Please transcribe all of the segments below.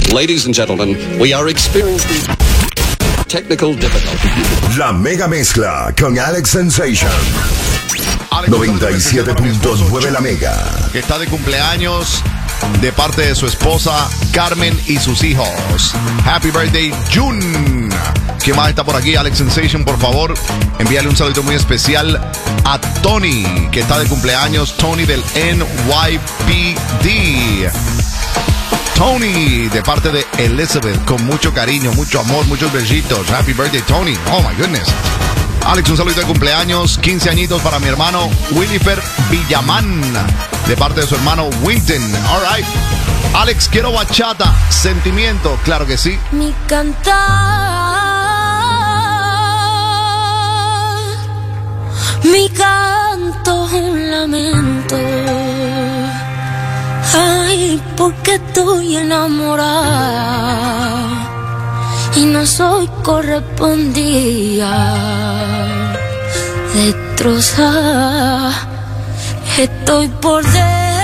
Ladies and gentlemen, we are experiencing technical difficulties. La mega mezcla con Alex Sensation. 97.9 La Mega. Que está de cumpleaños de parte de su esposa Carmen y sus hijos. Happy birthday, June. ¿Qué más está por aquí? Alex Sensation, por favor, envíale un saludo muy especial a Tony, que está de cumpleaños. Tony del NYPD. Tony, de parte de Elizabeth, con mucho cariño, mucho amor, muchos besitos. Happy birthday, Tony. Oh, my goodness. Alex, un saludo de cumpleaños, 15 añitos para mi hermano Willifer Villamán, de parte de su hermano Winton. All right. Alex, quiero bachata, sentimiento, claro que sí. Mi cantar, mi canto es un lamento. Ay, porque estoy enamorada y no soy correspondida. Destrozada estoy por dentro.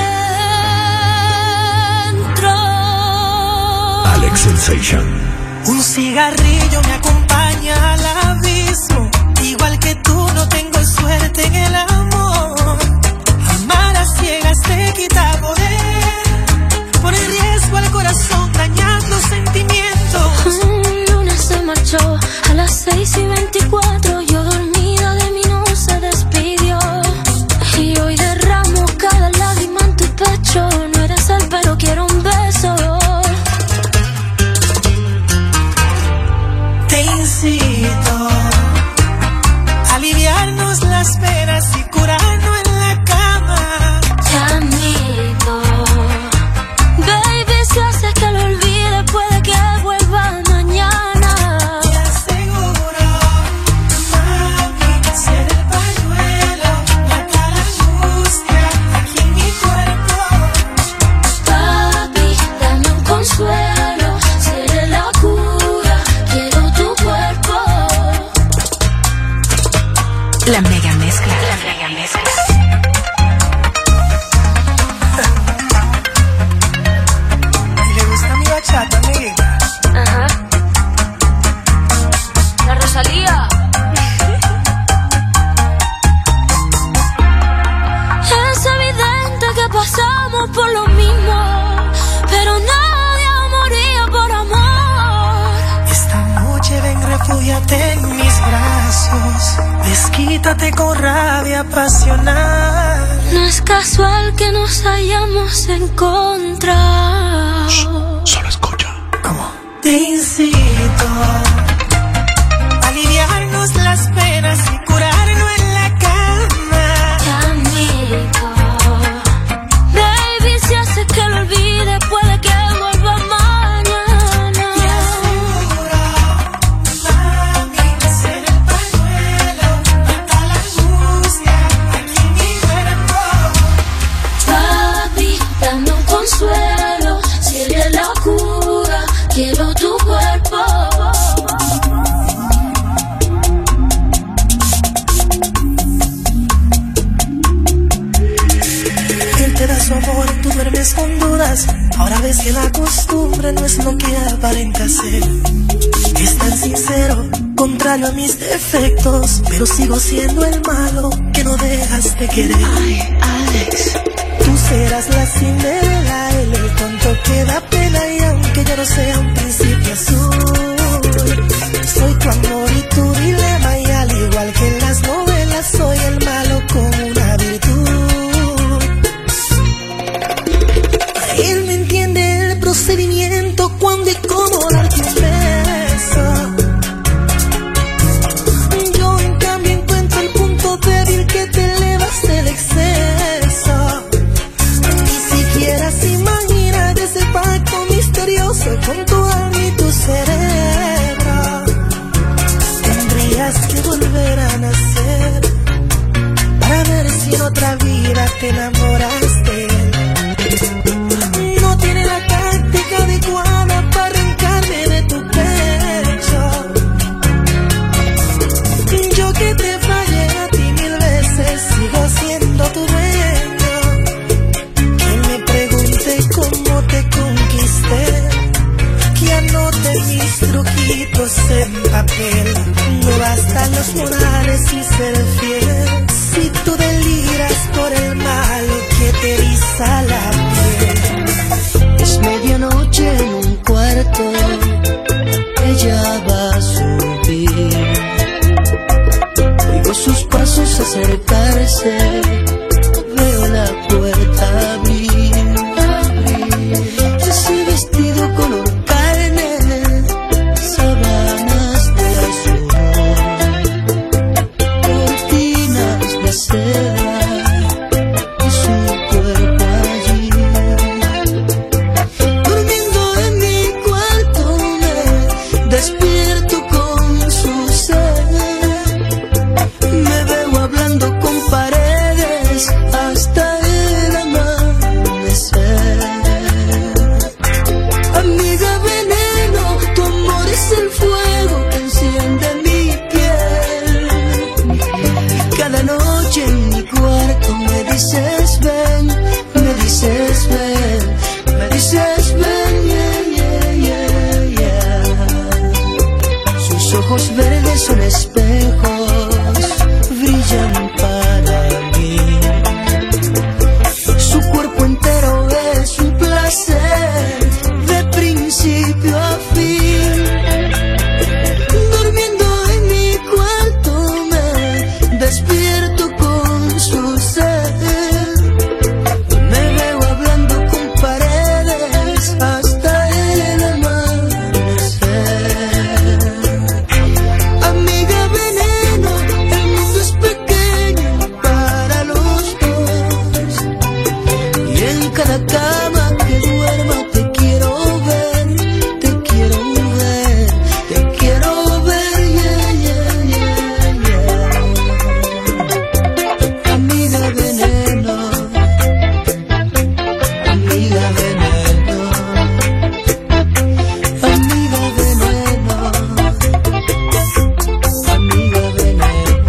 Alex Sensation. Un cigarrillo me acompaña al abismo. Igual que tú no tengo suerte en el amor. Amar a ciegas te quita poder. Pone en riesgo al corazón, dañando sentimientos. Un lunes se marchó a las 6:24. Yo dormida de mí no se despidió. Y hoy derramo cada lágrima en tu pecho. No eres él, pero quiero un beso. Te incito a aliviarnos las penas y curarnos en la cama. Te admito, baby, si haces que lo olvide puede que vuelva mañana. Te aseguro, mami, ser el pañuelo, mata la angustia aquí en mi cuerpo. Papi, dame un consuelo, seré la cura, quiero tu cuerpo. La mega mezcla. La mega mezcla. ¿Y le gusta mi bachata, amiguita? Ajá. La Rosalía. Es evidente que pasamos por lo mismo, pero nadie moría por amor. Esta noche ven, refúgiate en mis brazos. Desquítate con rabia apasionada. No es casual que nos hayamos encontrado. Solo escucha. ¿Cómo? Te incito a aliviarnos las penas y curarnos en la cama. Te admito, baby, si haces que lo olvide puede que vuelva mañana. Te aseguro, mami, ser el pañuelo, mata la angustia aquí en mi cuerpo. Papi, dame un consuelo, seré la cura, quiero tu cuerpo. Él te da su amor, tú duermes con dudas. Ahora ves que la costumbre no es lo que aparenta ser. Es tan sincero, contrario a mis defectos, pero sigo siendo el malo que no dejas de querer. Ay, Alex. Tú serás la Cinderela, él el cuento que da pena. Y aunque yo no sea un príncipe azul, soy tu amor y tu dilema. Y al igual que en las novelas, soy el malo con una virtud. Él me entiende el procedimiento, cuándo y cómo darte un beso. Yo en cambio encuentro el punto débil que te elevas del exceso. Ni siquiera se imagina de ese pacto misterioso con tu alma y tu cerebro. Tendrías que volver a nacer para ver si en otra vida te enamoras de él. No tiene la táctica adecuada para arrancarme de tu pecho. Yo que te fallé a ti 1000 veces, sigo siendo tu dueño. Que me pregunte cómo te conquisté. escritos en papel. No bastan los morales y ser fiel. Si tú deliras por el mal que te eriza la piel. Es medianoche en un cuarto, ella va a subir. Oigo sus pasos acercarse, veo la puerta abrir. Ese vestido color carne, sábanas de azul, cortinas de seda y su cuerpo allí. Durmiendo en mi cuarto me despierto con su ser. Me veo hablando con paredes hasta el amanecer. Amiga veneno, tu amor es el fuego que enciende mi piel. Y cada noche en mi cuarto me dices ven, me dices ven, me dices ven, yeah, yeah, yeah, yeah. Sus ojos verdes son espejos, brillan para mí. Su cuerpo entero es un placer de principio a fin. Durmiendo en mi cuarto me despierto con su ser. Me veo hablando con paredes hasta el amanecer. Amiga veneno, el mundo es pequeño para los dos. Y en cada cama que duerma te quiero ver, te quiero ver, te quiero ver, yeah, yeah, yeah, yeah. Amiga veneno, amiga veneno, amiga veneno, amiga veneno.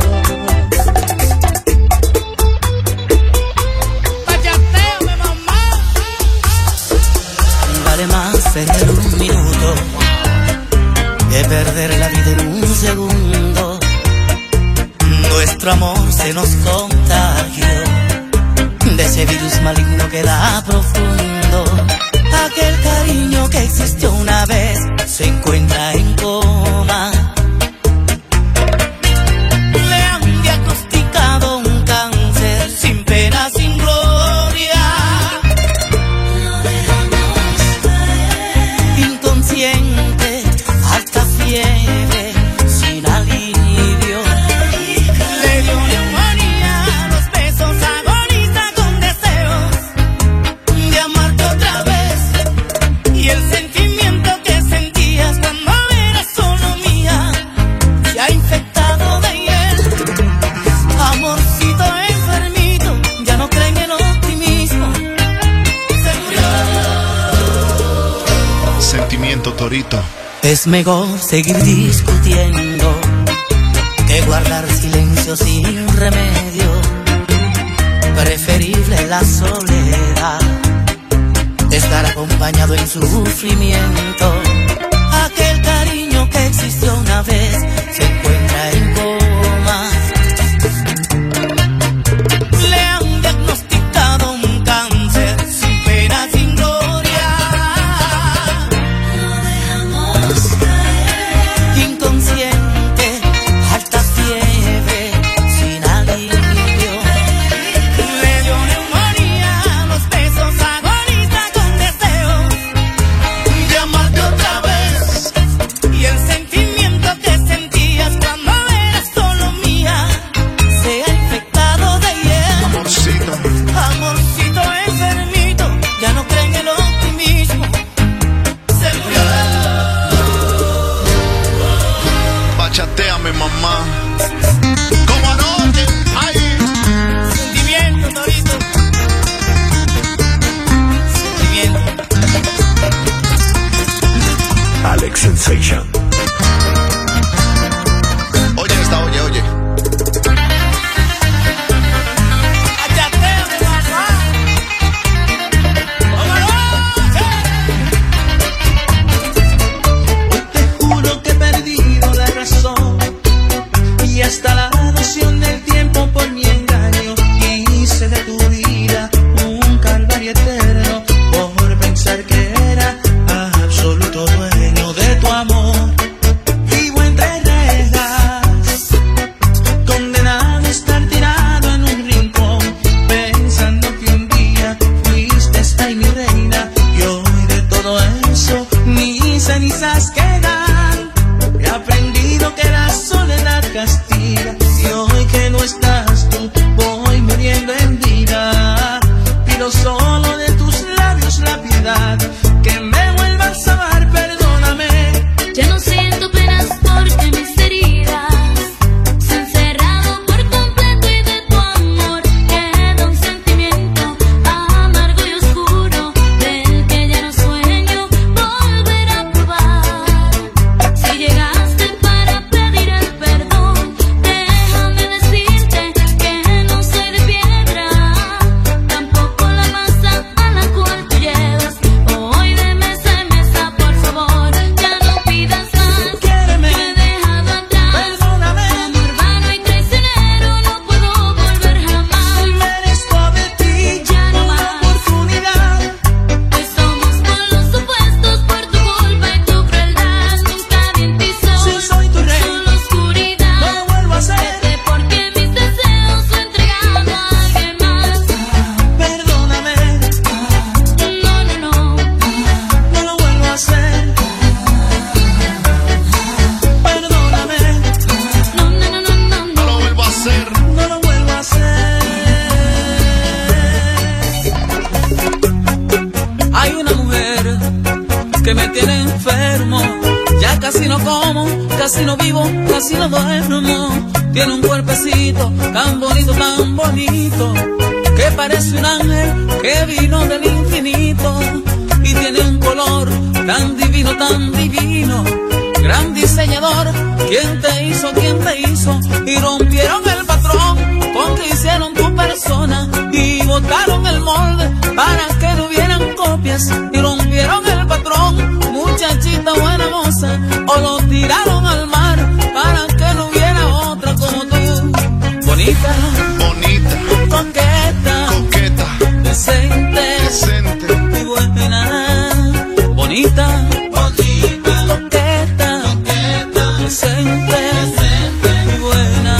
Vale más perder un minuto que perder la vida en un segundo. Nuestro amor se nos contagió de ese virus maligno que da profundo. Aquel cariño que existió una vez se encuentra en coma. Le han diagnosticado un cáncer sin pena, sin gloria. Inconsciente, alta fiebre, sin alivio. Le dio neumonía, los besos agoniza con deseos de amarte otra vez. Y el sentimiento que sentías cuando eras solo mía se ha infectado de hiel. Amorcito enfermito, ya no cree en el optimismo. Se murió. Sentimiento, Torito. Es mejor seguir discutiendo que guardar silencio sin remedio. Preferible la soledad, estar acompañado en sufrimiento. Aquel cariño que existió una vez se encuentra en coma. Le han diagnosticado un cáncer sin pena, sin gloria. Inconsciente, alta fiebre, sin alivio. Le dio neumonía, los besos agoniza con deseos de amarte otra vez. Y el sentimiento que sentías cuando eras solo mía se ha infectado de hiel. Amorcito. Amorcito enfermito, ya no cree en el optimismo. Se murió. Bachateame, mamá. Como anoche. Ay. Sentimiento, Torito. Sentimiento. Alex Sensation. Oye esta, oye. Achateame, mamá. ¡Vámonos! Hoy te juro que cenizas quedan. He aprendido que la soledad castiga, y hoy que no estás tú, voy muriendo en vida. Pido solo de tus labios la piedad, que me vuelvas a amar, perdóname. Ya no siento penas porque mis heridas se han cerrado por completo, y de tu amor queda un sentimiento amargo y oscuro, del que ya no sueño volver a probar. Si llegaste para pedir el perdón, déjame decirte que no soy de piedra, tampoco la masa a la cual tú llevas. Hoy de mesa en mesa, por favor, ya no pidas más. Quiéreme, Me he dejado atrás. perdóname. Como urbano y traicionero no puedo volver jamás. Merezco de ti Ya no una más. oportunidad. Hoy somos polos opuestos por tu culpa y tu crueldad. Nunca vi en ti sol, Si soy tu rey, solo oscuridad. no lo vuelvo a hacer. Vete porque mis deseos lo he entregado a alguien más. Perdóname, No, no, no. no lo vuelvo a hacer. Perdóname, No, no, no, no, no, No lo vuelvo a hacer. no lo vuelvo a hacer. Hay una mujer que me tiene enfermo. Ya casi no como, casi no vivo, casi no duermo. Tiene un cuerpecito tan bonito, que parece un ángel que vino del infinito. Y tiene un color tan divino, gran diseñador. ¿Quién te hizo? ¿Quién te hizo? Y rompieron el patrón con que hicieron tu persona, y botaron el molde para que no hubieran copias. Y rompieron el patrón, muchachita buena moza, o lo tiraron al mar para que no hubiera otra como tú. Bonita, Bonita, coqueta, coqueta, decente decente. y buena. Bonita, coqueta, decente y buena.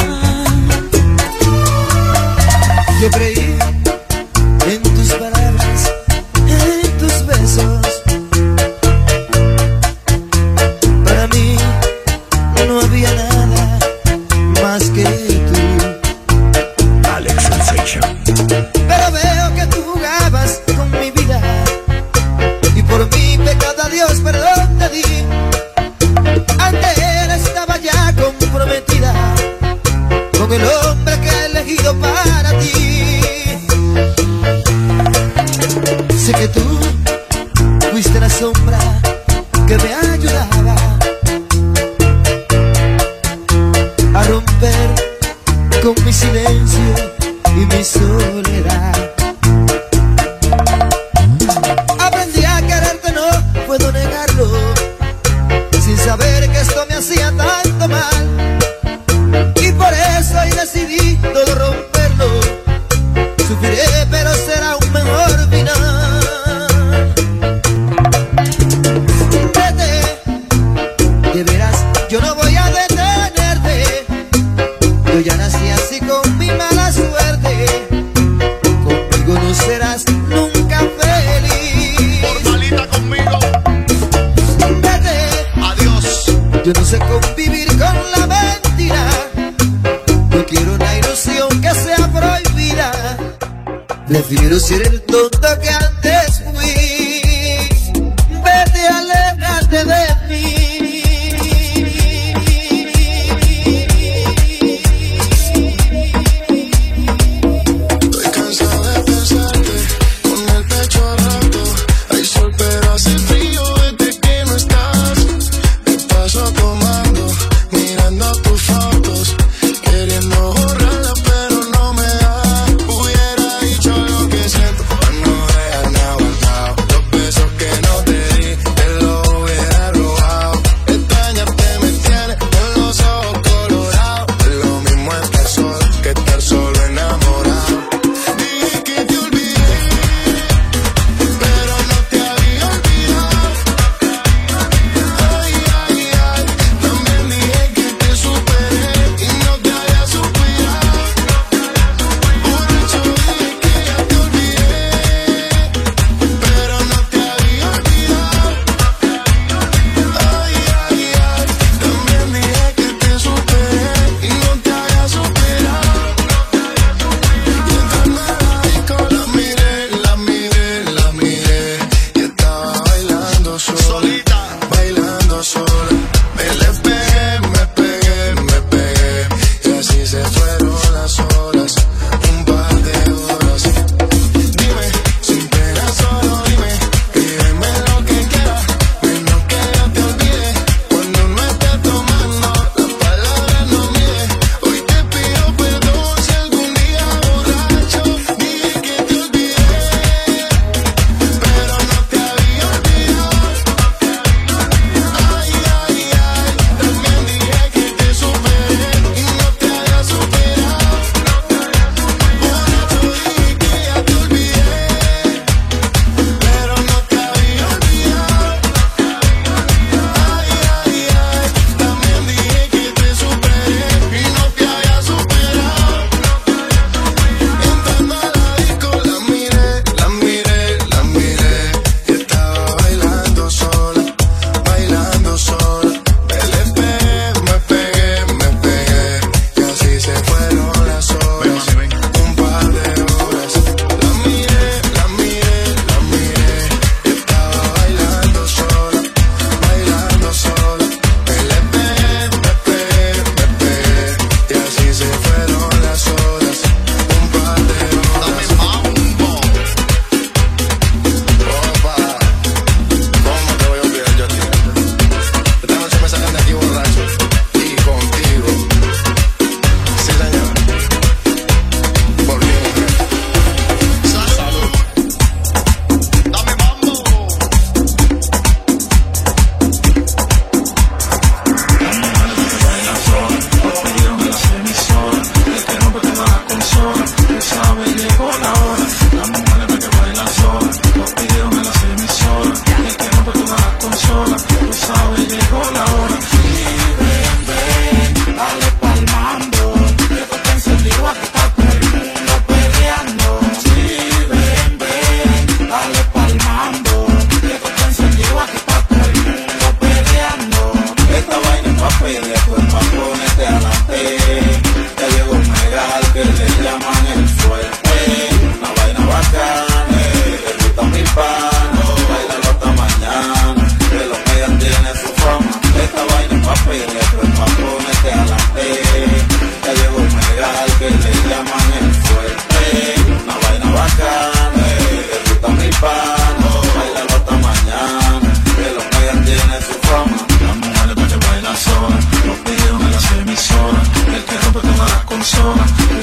Yo creí en tus palabras, en tus besos. Para mí no había nada más que tú. Alex Sensation. Pero veo que tú jugabas con mi vida, y por mi pecado a Dios perdón te di. Ante él estaba ya comprometida con el hombre que he elegido para ti. Sé que tú fuiste la sombra que me ayudaba a romper con mi silencio y mi soledad. Aprendí a quererte, no puedo negarlo, sin saber que esto me hacía tanto mal. Y por eso hoy decidí todo romperlo. Sufriré, pero será un mejor final. Vete, de veras, yo no voy a detenerte. Yo ya nací así con mi mala suerte. Conmigo no serás nunca feliz. Por malita conmigo. Vete, Adiós. yo no sé convivir con la mentira. No quiero una ilusión que sea prohibida. Prefiero ser el tonto que antes fui. Vete, aléjate de mí. Estoy cansado de pensarte, con el pecho roto. Hay sol pero hace frío desde que no estás. Me paso tomando, mirando tus fotos, queriendo borrarlas pero no me da. Hubiera dicho lo que siento para no dejar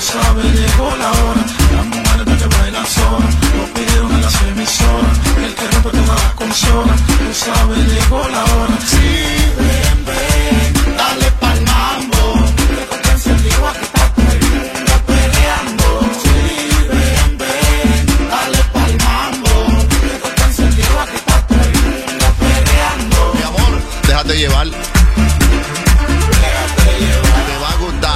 sabes, llegó la hora. Las mujeres de que bailan solas, lo pidieron en las emisoras. El que rompe toda la consola, tú sabes, llegó la hora. Sí, ven, ven, dale pa'l mambo. Que tú te encendido aquí está todo el mundo peleando. Sí, ven, ven, dale pa'l mambo. Que tú te encendido aquí está todo el mundo peleando. Mi amor, déjate llevar. Te va a gustar.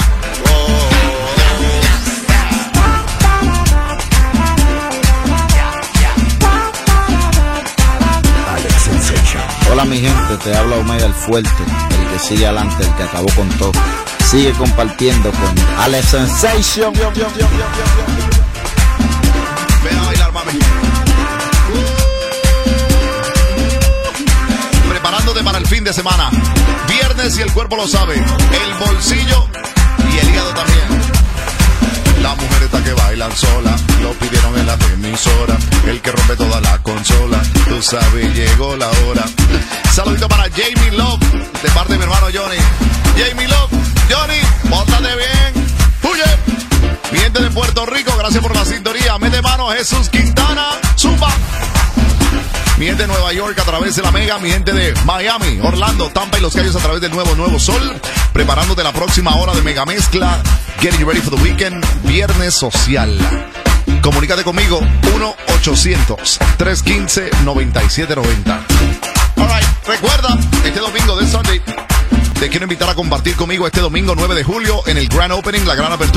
Alex Sensation. Hola mi gente, te habla Omega el Fuerte, el que sigue adelante, el que acabó con todo. Sigue compartiendo con Alex Sensation. Ven a bailar, mami. Preparándote para el fin de semana. Viernes y el cuerpo lo sabe. El bolsillo y el hígado también. Las mujeres estas que bailan sola, lo pidieron en la emisora. El que rompe toda la consola, tú sabes, llegó la hora. Saludito para Jamie Love, de parte de mi hermano Johnny. Jamie Love, Johnny, bótate bien. Huye. Mi gente de Puerto Rico, gracias por la sintonía. Mete mano Jesús Quintana, zumba. Mi gente de Nueva York a través de la Mega, mi gente de Miami, Orlando, Tampa y Los Cayos a través del Nuevo Sol, preparándote la próxima hora de Mega Mezcla, getting you ready for the weekend, Viernes Social. Comunícate conmigo, 1-800-315-9790. Alright, recuerda, este domingo de Sunday, te quiero invitar a compartir conmigo este domingo 9 de julio en el Grand Opening, la gran apertura.